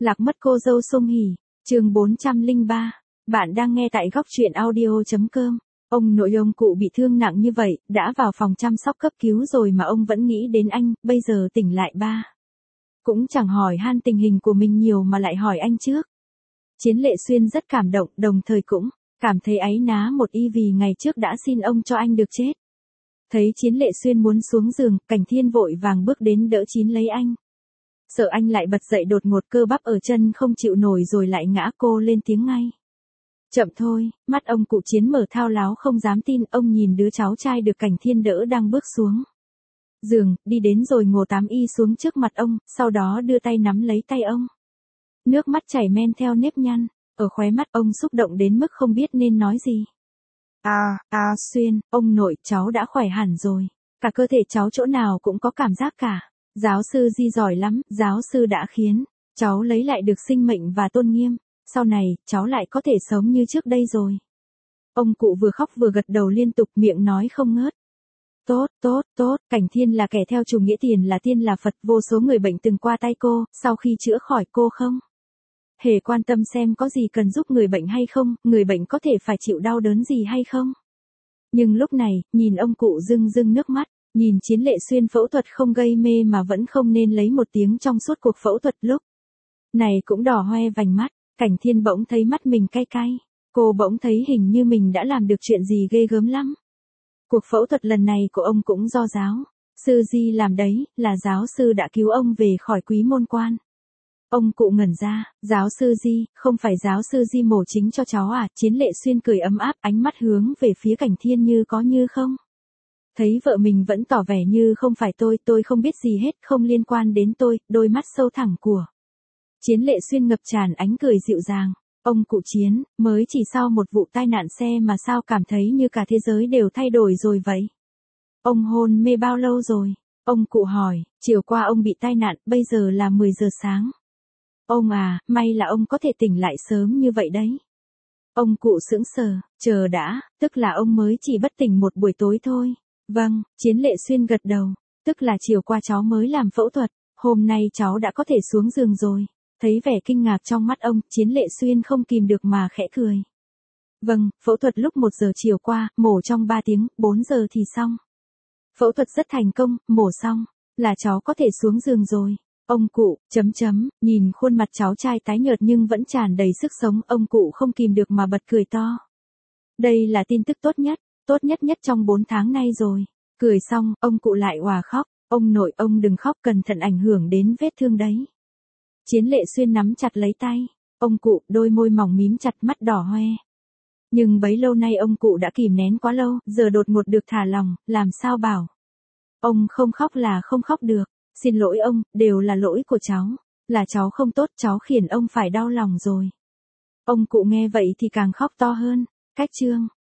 Lạc mất cô dâu Song Hỷ, chương 403. Bạn đang nghe tại góc truyện audio.com. Ông nội ông cụ bị thương nặng như vậy, đã vào phòng chăm sóc cấp cứu rồi mà ông vẫn nghĩ đến anh, bây giờ tỉnh lại ba. Cũng chẳng hỏi han tình hình của mình nhiều mà lại hỏi anh trước. Chiến Lệ Xuyên rất cảm động, đồng thời cũng cảm thấy áy ná một y vì ngày trước đã xin ông cho anh được chết. Thấy Chiến Lệ Xuyên muốn xuống giường, Cảnh Thiên vội vàng bước đến đỡ Chín lấy anh. Sợ anh lại bật dậy đột ngột, cơ bắp ở chân không chịu nổi rồi lại ngã, cô lên tiếng ngay. Chậm thôi, mắt ông cụ Chiến mở thao láo không dám tin, ông nhìn đứa cháu trai được Cảnh Thiên đỡ đang bước xuống giường, đi đến rồi ngồi tám y xuống trước mặt ông, sau đó đưa tay nắm lấy tay ông. Nước mắt chảy men theo nếp nhăn, ở khóe mắt ông xúc động đến mức không biết nên nói gì. Xuyên, ông nội, cháu đã khỏe hẳn rồi. Cả cơ thể cháu chỗ nào cũng có cảm giác cả. Giáo sư Di giỏi lắm, giáo sư đã khiến cháu lấy lại được sinh mệnh và tôn nghiêm. Sau này, cháu lại có thể sống như trước đây rồi. Ông cụ vừa khóc vừa gật đầu liên tục, miệng nói không ngớt. Tốt, Cảnh Thiên là kẻ theo chủ nghĩa tiền là tiên là Phật, vô số người bệnh từng qua tay cô, sau khi chữa khỏi cô không hề quan tâm xem có gì cần giúp người bệnh hay không, người bệnh có thể phải chịu đau đớn gì hay không. Nhưng lúc này, nhìn ông cụ rưng rưng nước mắt, nhìn Chiến Lệ Xuyên phẫu thuật không gây mê mà vẫn không nên lấy một tiếng trong suốt cuộc phẫu thuật lúc này cũng đỏ hoe vành mắt, Cảnh Thiên bỗng thấy mắt mình cay cay, cô bỗng thấy hình như mình đã làm được chuyện gì ghê gớm lắm. Cuộc phẫu thuật lần này của ông cũng do giáo sư Di làm đấy, là giáo sư đã cứu ông về khỏi Quý Môn Quan. Ông cụ ngẩn ra, giáo sư Di, không phải giáo sư Di mổ chính cho cháu à? Chiến Lệ Xuyên cười ấm áp, ánh mắt hướng về phía Cảnh Thiên như có như không. Thấy vợ mình vẫn tỏ vẻ như không phải tôi không biết gì hết, không liên quan đến tôi, đôi mắt sâu thẳm của Chiến Lệ Xuyên ngập tràn ánh cười dịu dàng. Ông cụ Chiến, mới chỉ sau một vụ tai nạn xe mà sao cảm thấy như cả thế giới đều thay đổi rồi vậy? Ông hôn mê bao lâu rồi? Ông cụ hỏi, chiều qua ông bị tai nạn, bây giờ là 10 giờ sáng. Ông à, may là ông có thể tỉnh lại sớm như vậy đấy. Ông cụ sững sờ, chờ đã, tức là ông mới chỉ bất tỉnh một buổi tối thôi. Vâng, Chiến Lệ Xuyên gật đầu, tức là chiều qua cháu mới làm phẫu thuật, hôm nay cháu đã có thể xuống giường rồi. Thấy vẻ kinh ngạc trong mắt ông, Chiến Lệ Xuyên không kìm được mà khẽ cười. Vâng, phẫu thuật lúc 1 giờ chiều qua, mổ trong 3 tiếng, 4 giờ thì xong. Phẫu thuật rất thành công, mổ xong, là cháu có thể xuống giường rồi. Ông cụ, nhìn khuôn mặt cháu trai tái nhợt nhưng vẫn tràn đầy sức sống, ông cụ không kìm được mà bật cười to. Đây là tin tức tốt nhất trong 4 tháng nay rồi. Cười xong, ông cụ lại òa khóc, ông nội ông đừng khóc, cẩn thận ảnh hưởng đến vết thương đấy. Chiến Lệ Xuyên nắm chặt lấy tay, ông cụ, đôi môi mỏng mím chặt, mắt đỏ hoe. Nhưng bấy lâu nay ông cụ đã kìm nén quá lâu, giờ đột ngột được thả lòng, làm sao bảo. Ông không khóc là không khóc được, xin lỗi ông, đều là lỗi của cháu, là cháu không tốt, cháu khiến ông phải đau lòng rồi. Ông cụ nghe vậy thì càng khóc to hơn, cách chương.